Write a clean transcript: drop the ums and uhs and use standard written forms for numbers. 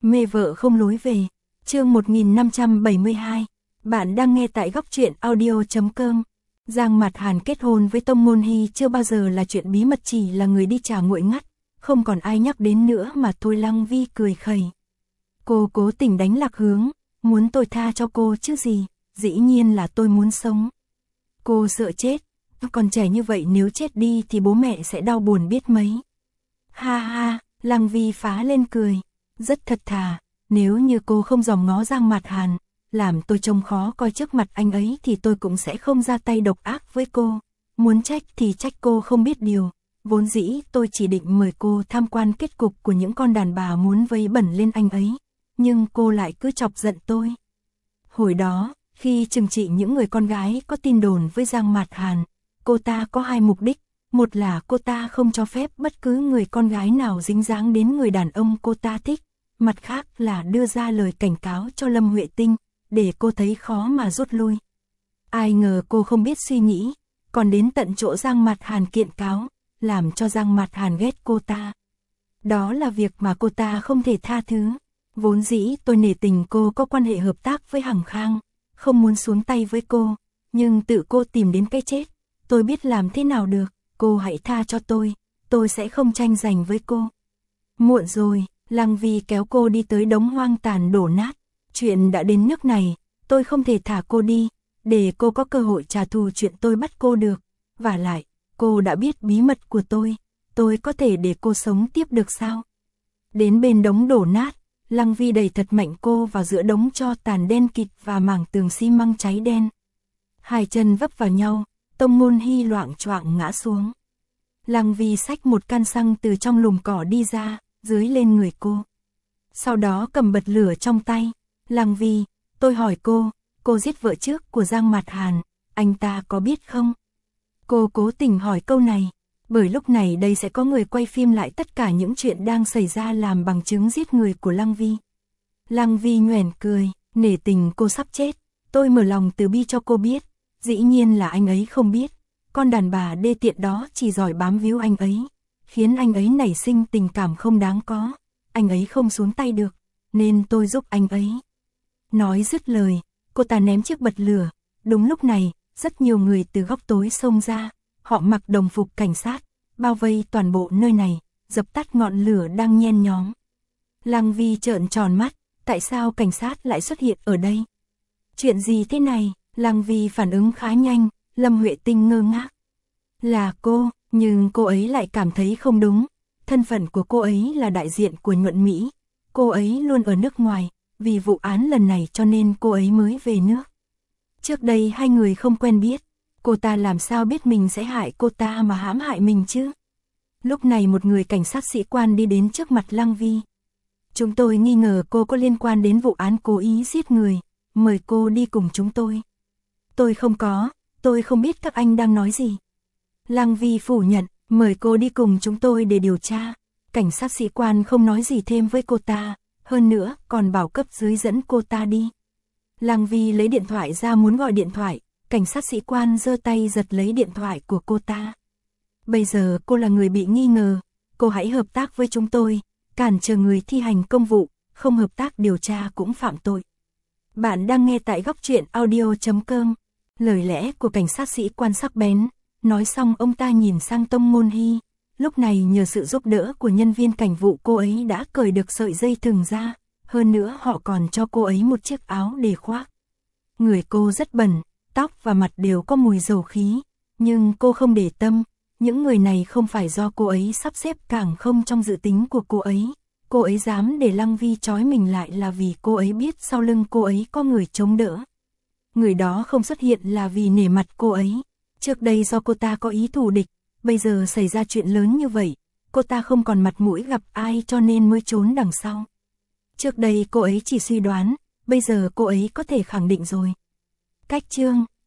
Mê vợ không lối về. Chương 1572. Bạn đang nghe tại góc truyện audio.com. Giang Mạt Hàn kết hôn với Tông Ngôn Hy chưa bao giờ là chuyện bí mật, chỉ là người đi trà nguội ngắt, không còn ai nhắc đến nữa mà thôi. Lăng Vi cười khẩy. Cô cố tình đánh lạc hướng, muốn tôi tha cho cô chứ gì, dĩ nhiên là tôi muốn sống. Cô sợ chết, còn trẻ như vậy nếu chết đi thì bố mẹ sẽ đau buồn biết mấy. Ha ha, Lăng Vi phá lên cười, rất thật thà, nếu như cô không dòm ngó Giang Mạt Hàn, làm tôi trông khó coi trước mặt anh ấy thì tôi cũng sẽ không ra tay độc ác với cô. Muốn trách thì trách cô không biết điều, vốn dĩ tôi chỉ định mời cô tham quan kết cục của những con đàn bà muốn vấy bẩn lên anh ấy, nhưng cô lại cứ chọc giận tôi. Hồi đó, khi trừng trị những người con gái có tin đồn với Giang Mạt Hàn, cô ta có hai mục đích. Một là cô ta không cho phép bất cứ người con gái nào dính dáng đến người đàn ông cô ta thích. Mặt khác là đưa ra lời cảnh cáo cho Lâm Huệ Tinh, để cô thấy khó mà rút lui. Ai ngờ cô không biết suy nghĩ, còn đến tận chỗ Giang Mạt Hàn kiện cáo, làm cho Giang Mạt Hàn ghét cô ta. Đó là việc mà cô ta không thể tha thứ. Vốn dĩ tôi nể tình cô có quan hệ hợp tác với Hằng Khang, không muốn xuống tay với cô, nhưng tự cô tìm đến cái chết, tôi biết làm thế nào được. Cô hãy tha cho tôi sẽ không tranh giành với cô. Muộn rồi, Lăng Vi kéo cô đi tới đống hoang tàn đổ nát. Chuyện đã đến nước này, tôi không thể thả cô đi, để cô có cơ hội trả thù chuyện tôi bắt cô được. Vả lại, cô đã biết bí mật của tôi có thể để cô sống tiếp được sao? Đến bên đống đổ nát, Lăng Vi đẩy thật mạnh cô vào giữa đống tro tàn đen kịt và mảng tường xi măng cháy đen. Hai chân vấp vào nhau, Tông Ngôn Hy loạng choạng ngã xuống. Lăng Vi xách một căn xăng từ trong lùm cỏ đi ra, dưới lên người cô. Sau đó cầm bật lửa trong tay. Lăng Vi, tôi hỏi cô giết vợ trước của Giang Mạt Hàn, anh ta có biết không? Cô cố tình hỏi câu này, bởi lúc này đây sẽ có người quay phim lại tất cả những chuyện đang xảy ra làm bằng chứng giết người của Lăng Vi. Lăng Vi nhoẻn cười, nể tình cô sắp chết, tôi mở lòng từ bi cho cô biết. Dĩ nhiên là anh ấy không biết, con đàn bà đê tiện đó chỉ giỏi bám víu anh ấy, khiến anh ấy nảy sinh tình cảm không đáng có, anh ấy không xuống tay được, nên tôi giúp anh ấy. Nói dứt lời, cô ta ném chiếc bật lửa. Đúng lúc này, rất nhiều người từ góc tối xông ra, họ mặc đồng phục cảnh sát, bao vây toàn bộ nơi này, dập tắt ngọn lửa đang nhen nhóm. Lăng Vi trợn tròn mắt, tại sao cảnh sát lại xuất hiện ở đây? Chuyện gì thế này? Lăng Vi phản ứng khá nhanh, Lâm Huệ Tinh ngơ ngác. Là cô, nhưng cô ấy lại cảm thấy không đúng. Thân phận của cô ấy là đại diện của Nhuận Mỹ. Cô ấy luôn ở nước ngoài, vì vụ án lần này cho nên cô ấy mới về nước. Trước đây hai người không quen biết, cô ta làm sao biết mình sẽ hại cô ta mà hãm hại mình chứ? Lúc này một người cảnh sát sĩ quan đi đến trước mặt Lăng Vi. Chúng tôi nghi ngờ cô có liên quan đến vụ án cố ý giết người, mời cô đi cùng chúng tôi. Tôi không có, tôi không biết các anh đang nói gì. Lăng Vi phủ nhận, mời cô đi cùng chúng tôi để điều tra. Cảnh sát sĩ quan không nói gì thêm với cô ta, hơn nữa còn bảo cấp dưới dẫn cô ta đi. Lăng Vi lấy điện thoại ra muốn gọi điện thoại, cảnh sát sĩ quan giơ tay giật lấy điện thoại của cô ta. Bây giờ cô là người bị nghi ngờ, cô hãy hợp tác với chúng tôi, cản trở người thi hành công vụ, không hợp tác điều tra cũng phạm tội. Bạn đang nghe tại góc truyện audio.com. Lời lẽ của cảnh sát sĩ quan sắc bén, nói xong ông ta nhìn sang Tông Ngôn Hy. Lúc này nhờ sự giúp đỡ của nhân viên cảnh vụ cô ấy đã cởi được sợi dây thừng ra, hơn nữa họ còn cho cô ấy một chiếc áo để khoác. Người cô rất bẩn, tóc và mặt đều có mùi dầu khí, nhưng cô không để tâm, những người này không phải do cô ấy sắp xếp, càng không trong dự tính của cô ấy. Cô ấy dám để Lăng Vi trói mình lại là vì cô ấy biết sau lưng cô ấy có người chống đỡ. Người đó không xuất hiện là vì nể mặt cô ấy. Trước đây do cô ta có ý thù địch, bây giờ xảy ra chuyện lớn như vậy, cô ta không còn mặt mũi gặp ai cho nên mới trốn đằng sau. Trước đây cô ấy chỉ suy đoán, bây giờ cô ấy có thể khẳng định rồi. Cách chương